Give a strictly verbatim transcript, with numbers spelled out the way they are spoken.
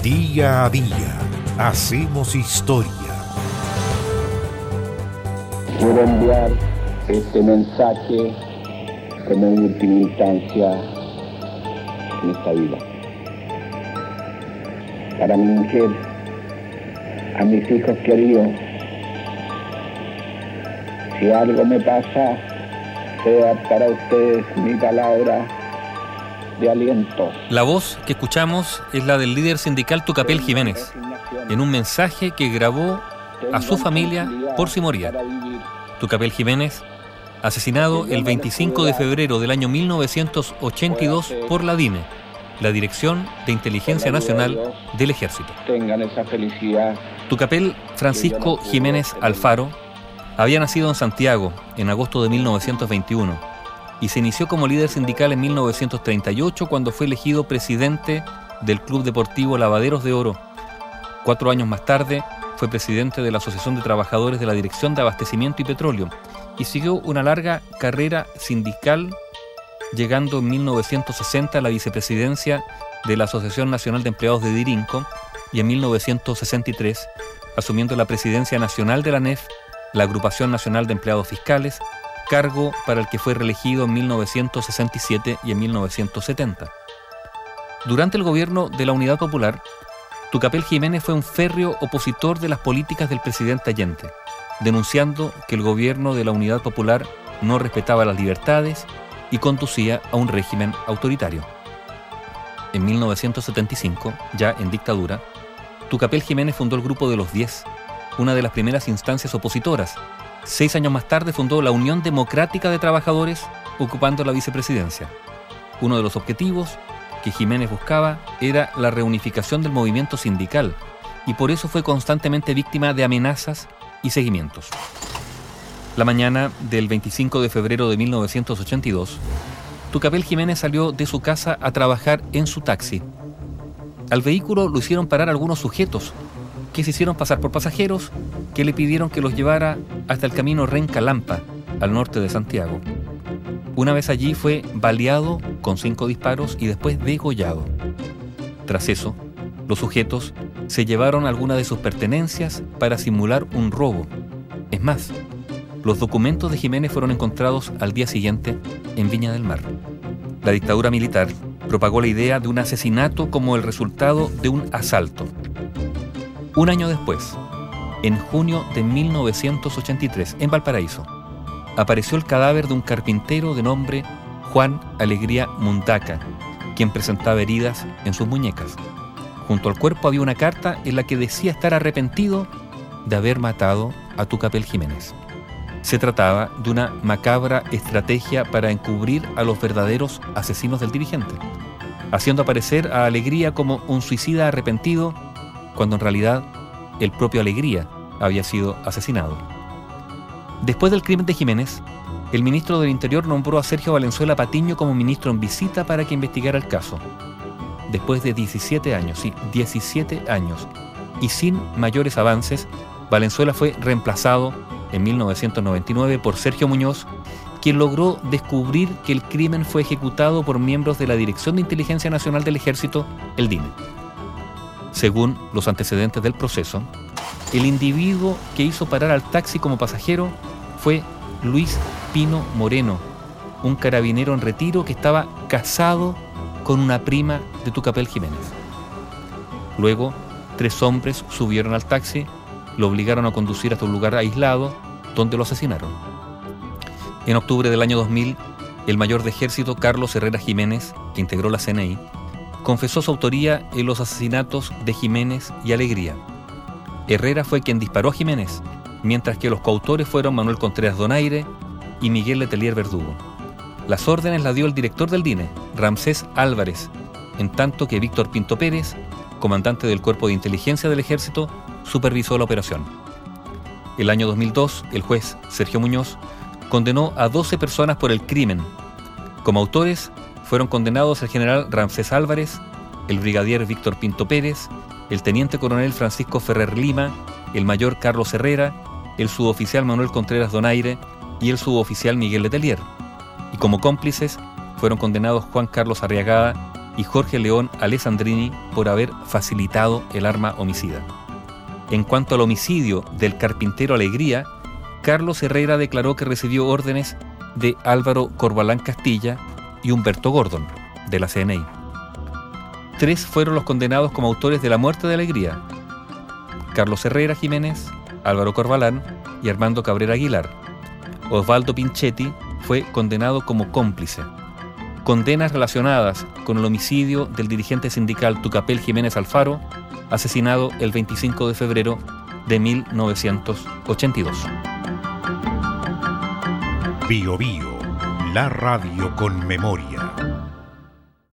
Día a día hacemos historia. Quiero enviar este mensaje como última instancia en esta vida. Para mi mujer, a mis hijos queridos, si algo me pasa, sea para ustedes mi palabra de aliento. La voz que escuchamos es la del líder sindical Tucapel Jiménez, en un mensaje que grabó a su familia por si moría. Tucapel Jiménez, asesinado el veinticinco de febrero del año mil novecientos ochenta y dos por la DINE, la Dirección de Inteligencia Nacional del Ejército. Tengan esa felicidad. Tucapel Francisco Jiménez Alfaro había nacido en Santiago en agosto de mil novecientos veintiuno y se inició como líder sindical en mil novecientos treinta y ocho cuando fue elegido presidente del Club Deportivo Lavaderos de Oro. Cuatro años más tarde fue presidente de la Asociación de Trabajadores de la Dirección de Abastecimiento y Petróleo y siguió una larga carrera sindical, llegando en mil novecientos sesenta a la vicepresidencia de la Asociación Nacional de Empleados de Dirinco y en mil novecientos sesenta y tres asumiendo la presidencia nacional de la A N E F, la Agrupación Nacional de Empleados Fiscales, cargo para el que fue reelegido en mil novecientos sesenta y siete y en mil novecientos setenta. Durante el gobierno de la Unidad Popular, Tucapel Jiménez fue un férreo opositor de las políticas del presidente Allende, denunciando que el gobierno de la Unidad Popular no respetaba las libertades y conducía a un régimen autoritario. En mil novecientos setenta y cinco, ya en dictadura, Tucapel Jiménez fundó el Grupo de los Diez, una de las primeras instancias opositoras. Seis años más tarde fundó la Unión Democrática de Trabajadores, ocupando la vicepresidencia. Uno de los objetivos que Jiménez buscaba era la reunificación del movimiento sindical, y por eso fue constantemente víctima de amenazas y seguimientos. La mañana del veinticinco de febrero de mil novecientos ochenta y dos, Tucapel Jiménez salió de su casa a trabajar en su taxi. Al vehículo lo hicieron parar algunos sujetos, que se hicieron pasar por pasajeros, que le pidieron que los llevara hasta el camino Renca-Lampa, al norte de Santiago. Una vez allí fue baleado con cinco disparos y después degollado. Tras eso, los sujetos se llevaron algunas de sus pertenencias para simular un robo. Es más, los documentos de Jiménez fueron encontrados al día siguiente en Viña del Mar. La dictadura militar propagó la idea de un asesinato como el resultado de un asalto. Un año después, en junio de mil novecientos ochenta y tres, en Valparaíso, apareció el cadáver de un carpintero de nombre Juan Alegría Mundaca, quien presentaba heridas en sus muñecas. Junto al cuerpo había una carta en la que decía estar arrepentido de haber matado a Tucapel Jiménez. Se trataba de una macabra estrategia para encubrir a los verdaderos asesinos del dirigente, haciendo aparecer a Alegría como un suicida arrepentido, cuando en realidad el propio Alegría había sido asesinado. Después del crimen de Jiménez, el ministro del Interior nombró a Sergio Valenzuela Patiño como ministro en visita para que investigara el caso. Después de diecisiete años, sí, diecisiete años, y sin mayores avances, Valenzuela fue reemplazado en mil novecientos noventa y nueve por Sergio Muñoz, quien logró descubrir que el crimen fue ejecutado por miembros de la Dirección de Inteligencia Nacional del Ejército, el DINE. Según los antecedentes del proceso, el individuo que hizo parar al taxi como pasajero fue Luis Pino Moreno, un carabinero en retiro que estaba casado con una prima de Tucapel Jiménez. Luego, tres hombres subieron al taxi, lo obligaron a conducir hasta un lugar aislado, donde lo asesinaron. En octubre del año dos mil, el mayor de ejército Carlos Herrera Jiménez, que integró la C N I, confesó su autoría en los asesinatos de Jiménez y Alegría. Herrera fue quien disparó a Jiménez, mientras que los coautores fueron Manuel Contreras Donaire y Miguel Letelier Verdugo. Las órdenes las dio el director del DINE, Ramsés Álvarez, en tanto que Víctor Pinto Pérez, comandante del Cuerpo de Inteligencia del Ejército, supervisó la operación. El año dos mil dos, el juez Sergio Muñoz condenó a doce personas por el crimen. Como autores fueron condenados el general Ramsés Álvarez, el brigadier Víctor Pinto Pérez, el teniente coronel Francisco Ferrer Lima, el mayor Carlos Herrera, el suboficial Manuel Contreras Donaire y el suboficial Miguel Letelier. Y como cómplices fueron condenados Juan Carlos Arriagada y Jorge León Alessandrini por haber facilitado el arma homicida. En cuanto al homicidio del carpintero Alegría, Carlos Herrera declaró que recibió órdenes de Álvaro Corbalán Castilla y Humberto Gordon, de la C N I. Tres fueron los condenados como autores de la muerte de Alegría: Carlos Herrera Jiménez, Álvaro Corbalán y Armando Cabrera Aguilar. Osvaldo Pinchetti fue condenado como cómplice. Condenas relacionadas con el homicidio del dirigente sindical Tucapel Jiménez Alfaro, asesinado el veinticinco de febrero de mil novecientos ochenta y dos. Bio Bio, la radio con memoria.